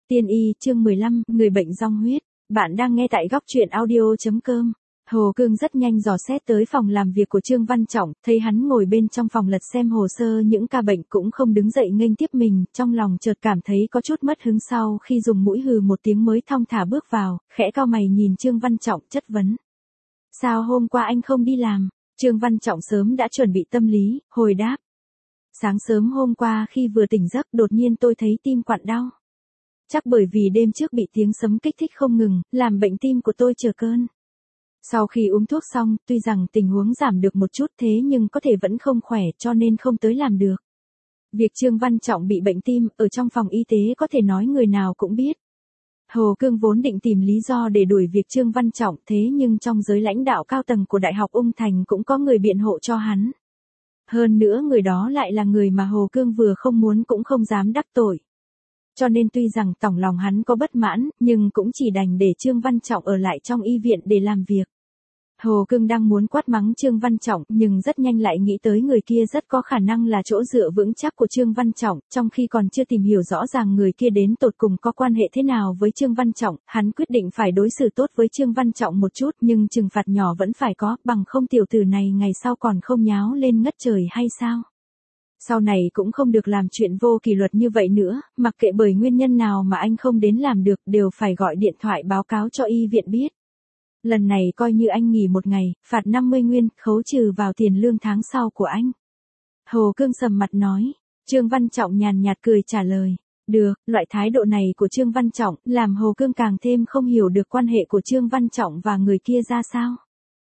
Tiên y chương 15, người bệnh dong huyết. Bạn đang nghe tại góc truyện audio.com. Hồ Cương rất nhanh dò xét tới phòng làm việc của Trương Văn Trọng, thấy hắn ngồi bên trong phòng lật xem hồ sơ những ca bệnh cũng không đứng dậy nghênh tiếp mình, trong lòng chợt cảm thấy có chút mất hứng sau khi dùng mũi hừ một tiếng mới thong thả bước vào, khẽ cau mày nhìn Trương Văn Trọng chất vấn. Sao hôm qua anh không đi làm? Trương Văn Trọng sớm đã chuẩn bị tâm lý, hồi đáp. Sáng sớm hôm qua khi vừa tỉnh giấc đột nhiên tôi thấy tim quặn đau. Chắc bởi vì đêm trước bị tiếng sấm kích thích không ngừng, làm bệnh tim của tôi trở cơn. Sau khi uống thuốc xong, tuy rằng tình huống giảm được một chút thế nhưng có thể vẫn không khỏe cho nên không tới làm được. Việc Trương Văn Trọng bị bệnh tim, ở trong phòng y tế có thể nói người nào cũng biết. Hồ Cương vốn định tìm lý do để đuổi việc Trương Văn Trọng thế nhưng trong giới lãnh đạo cao tầng của Đại học Ung Thành cũng có người biện hộ cho hắn. Hơn nữa người đó lại là người mà Hồ Cương vừa không muốn cũng không dám đắc tội. Cho nên tuy rằng tổng lòng hắn có bất mãn, nhưng cũng chỉ đành để Trương Văn Trọng ở lại trong y viện để làm việc. Hồ Cương đang muốn quát mắng Trương Văn Trọng, nhưng rất nhanh lại nghĩ tới người kia rất có khả năng là chỗ dựa vững chắc của Trương Văn Trọng, trong khi còn chưa tìm hiểu rõ ràng người kia đến tột cùng có quan hệ thế nào với Trương Văn Trọng, hắn quyết định phải đối xử tốt với Trương Văn Trọng một chút, nhưng trừng phạt nhỏ vẫn phải có, bằng không tiểu tử này ngày sau còn không nháo lên ngất trời hay sao? Sau này cũng không được làm chuyện vô kỷ luật như vậy nữa, mặc kệ bởi nguyên nhân nào mà anh không đến làm được đều phải gọi điện thoại báo cáo cho y viện biết. Lần này coi như anh nghỉ một ngày, phạt 50 nguyên, khấu trừ vào tiền lương tháng sau của anh. Hồ Cương sầm mặt nói, Trương Văn Trọng nhàn nhạt cười trả lời. Được, loại thái độ này của Trương Văn Trọng làm Hồ Cương càng thêm không hiểu được quan hệ của Trương Văn Trọng và người kia ra sao.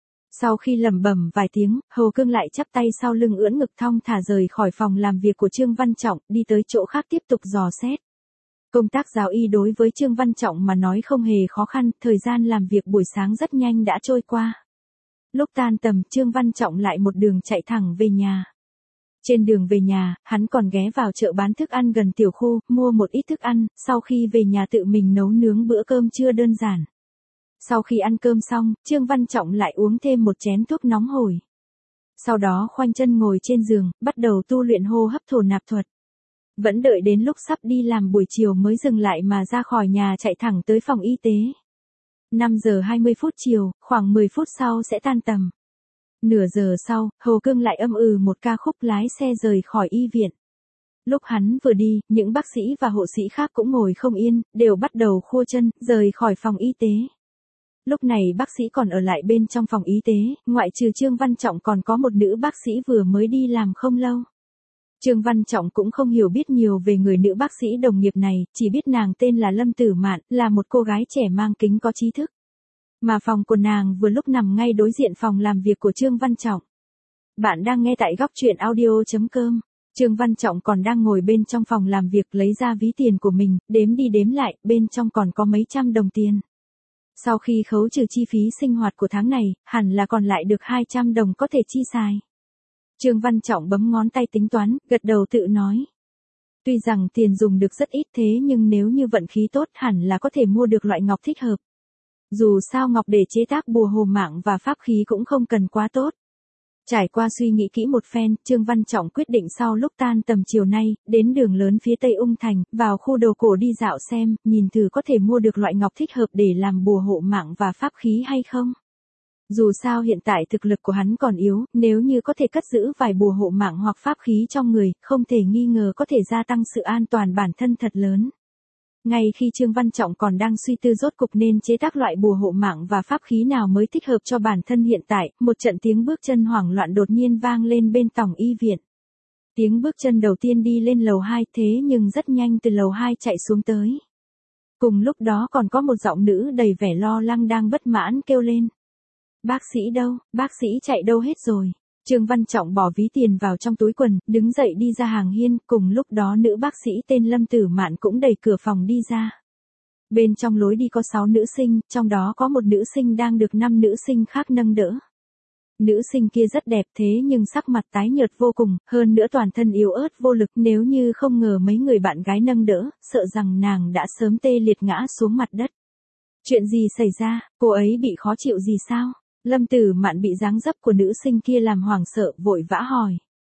Sau khi lẩm bẩm vài tiếng, Hồ Cương lại chắp tay sau lưng ưỡn ngực thong thả rời khỏi phòng làm việc của Trương Văn Trọng, đi tới chỗ khác tiếp tục dò xét. Công tác giáo y đối với Trương Văn Trọng mà nói không hề khó khăn, thời gian làm việc buổi sáng rất nhanh đã trôi qua. Lúc tan tầm, Trương Văn Trọng lại một đường chạy thẳng về nhà. Trên đường về nhà, hắn còn ghé vào chợ bán thức ăn gần tiểu khu, mua một ít thức ăn, sau khi về nhà tự mình nấu nướng bữa cơm trưa đơn giản. Sau khi ăn cơm xong, Trương Văn Trọng lại uống thêm một chén thuốc nóng hổi. Sau đó khoanh chân ngồi trên giường, bắt đầu tu luyện hô hấp thổ nạp thuật. Vẫn đợi đến lúc sắp đi làm buổi chiều mới dừng lại mà ra khỏi nhà chạy thẳng tới phòng y tế. 5 giờ 20 phút chiều, khoảng 10 phút sau sẽ tan tầm. Nửa giờ sau, Hồ Cương lại một ca khúc lái xe rời khỏi y viện. Lúc hắn vừa đi, những bác sĩ và hộ sĩ khác cũng ngồi không yên, đều bắt đầu khua chân, rời khỏi phòng y tế. Lúc này bác sĩ còn ở lại bên trong phòng y tế, ngoại trừ Trương Văn Trọng còn có một nữ bác sĩ vừa mới đi làm không lâu. Trương Văn Trọng cũng không hiểu biết nhiều về người nữ bác sĩ đồng nghiệp này, chỉ biết nàng tên là Lâm Tử Mạn, là một cô gái trẻ mang kính có trí thức. Mà phòng của nàng vừa lúc nằm ngay đối diện phòng làm việc của Trương Văn Trọng. Bạn đang nghe tại góc truyện audio.com. Trương Văn Trọng còn đang ngồi bên trong phòng làm việc lấy ra ví tiền của mình, đếm đi đếm lại, bên trong còn có mấy trăm đồng tiền. Sau khi khấu trừ chi phí sinh hoạt của tháng này, hẳn là còn lại được 200 đồng có thể chi xài. Trương Văn Trọng bấm ngón tay tính toán, gật đầu tự nói. Tuy rằng tiền dùng được rất ít thế nhưng nếu như vận khí tốt hẳn là có thể mua được loại ngọc thích hợp. Dù sao ngọc để chế tác bùa hộ mạng và pháp khí cũng không cần quá tốt. Trải qua suy nghĩ kỹ một phen, Trương Văn Trọng quyết định sau lúc tan tầm chiều nay, đến đường lớn phía Tây Ung Thành, vào khu đồ cổ đi dạo xem, nhìn thử có thể mua được loại ngọc thích hợp để làm bùa hộ mạng và pháp khí hay không. Dù sao hiện tại thực lực của hắn còn yếu, nếu như có thể cất giữ vài bùa hộ mạng hoặc pháp khí trong người, không thể nghi ngờ có thể gia tăng sự an toàn bản thân thật lớn. Ngay khi Trương Văn Trọng còn đang suy tư rốt cục nên chế tác loại bùa hộ mạng và pháp khí nào mới thích hợp cho bản thân hiện tại, một trận tiếng bước chân hoảng loạn đột nhiên vang lên bên tổng y viện. Tiếng bước chân đầu tiên đi lên lầu 2 thế nhưng rất nhanh từ lầu 2 chạy xuống tới. Cùng lúc đó còn có một giọng nữ đầy vẻ lo lắng đang bất mãn kêu lên. Bác sĩ đâu, bác sĩ chạy đâu hết rồi. Trương Văn Trọng bỏ ví tiền vào trong túi quần, đứng dậy đi ra hàng hiên, cùng lúc đó nữ bác sĩ tên Lâm Tử Mạn cũng đẩy cửa phòng đi ra. Bên trong lối đi có 6 nữ sinh, trong đó có một nữ sinh đang được 5 nữ sinh khác nâng đỡ. Nữ sinh kia rất đẹp thế nhưng sắc mặt tái nhợt vô cùng, hơn nữa toàn thân yếu ớt vô lực, nếu như không ngờ mấy người bạn gái nâng đỡ, sợ rằng nàng đã sớm tê liệt ngã xuống mặt đất. Chuyện gì xảy ra, cô ấy bị khó chịu gì sao? Lâm Tử Mạn bị dáng dấp của nữ sinh kia làm hoảng sợ, vội vã hỏi.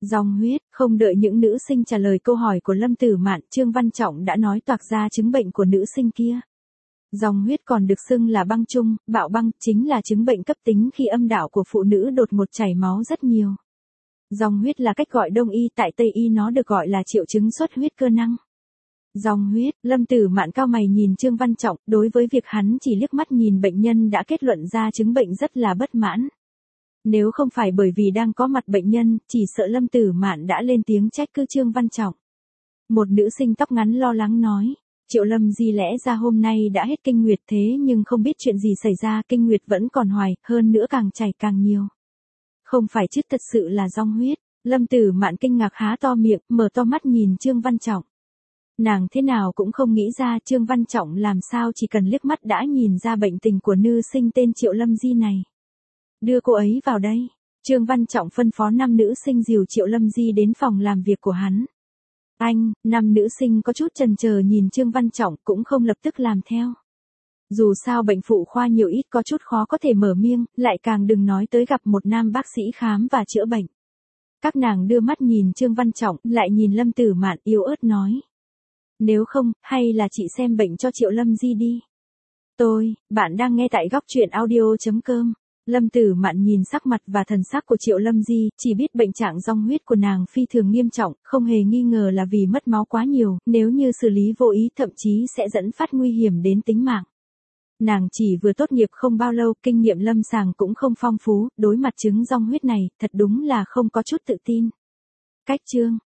Dòng huyết, không đợi những nữ sinh trả lời câu hỏi của Lâm Tử Mạn, Trương Văn Trọng đã nói toạc ra chứng bệnh của nữ sinh kia. Dòng huyết còn được xưng là băng chung, bạo băng, chính là chứng bệnh cấp tính khi âm đạo của phụ nữ đột ngột chảy máu rất nhiều. Dòng huyết là cách gọi đông y, tại Tây y nó được gọi là triệu chứng xuất huyết cơ năng. Dòng huyết, Lâm Tử Mạn cao mày nhìn Trương Văn Trọng, đối với việc hắn chỉ liếc mắt nhìn bệnh nhân đã kết luận ra chứng bệnh rất là bất mãn. Nếu không phải bởi vì đang có mặt bệnh nhân, chỉ sợ Lâm Tử Mạn đã lên tiếng trách cứ Trương Văn Trọng. Một nữ sinh tóc ngắn lo lắng nói, Triệu Lâm Di lẽ ra hôm nay đã hết kinh nguyệt thế nhưng không biết chuyện gì xảy ra, kinh nguyệt vẫn còn hoài, hơn nữa càng chảy càng nhiều. Không phải chứ, thật sự là dòng huyết. Lâm Tử Mạn kinh ngạc há to miệng, mở to mắt nhìn Trương Văn Trọng. Nàng thế nào cũng không nghĩ ra Trương Văn Trọng làm sao chỉ cần liếc mắt đã nhìn ra bệnh tình của nữ sinh tên Triệu Lâm Di này. Đưa cô ấy vào đây. Trương Văn Trọng phân phó 5 nữ sinh dìu Triệu Lâm Di đến phòng làm việc của hắn. Anh, 5 nữ sinh có chút chần chờ nhìn Trương Văn Trọng cũng không lập tức làm theo. Dù sao bệnh phụ khoa nhiều ít có chút khó có thể mở miệng, lại càng đừng nói tới gặp một nam bác sĩ khám và chữa bệnh. Các nàng đưa mắt nhìn Trương Văn Trọng, lại nhìn Lâm Tử Mạn yếu ớt nói. Nếu không, hay là chị xem bệnh cho Triệu Lâm Di đi. Bạn đang nghe tại góc truyện audio.com. Lâm Tử Mạn nhìn sắc mặt và thần sắc của Triệu Lâm Di, chỉ biết bệnh trạng dòng huyết của nàng phi thường nghiêm trọng, không hề nghi ngờ là vì mất máu quá nhiều, nếu như xử lý vô ý thậm chí sẽ dẫn phát nguy hiểm đến tính mạng. Nàng chỉ vừa tốt nghiệp không bao lâu, kinh nghiệm lâm sàng cũng không phong phú, đối mặt chứng dòng huyết này, thật đúng là không có chút tự tin. Cách chương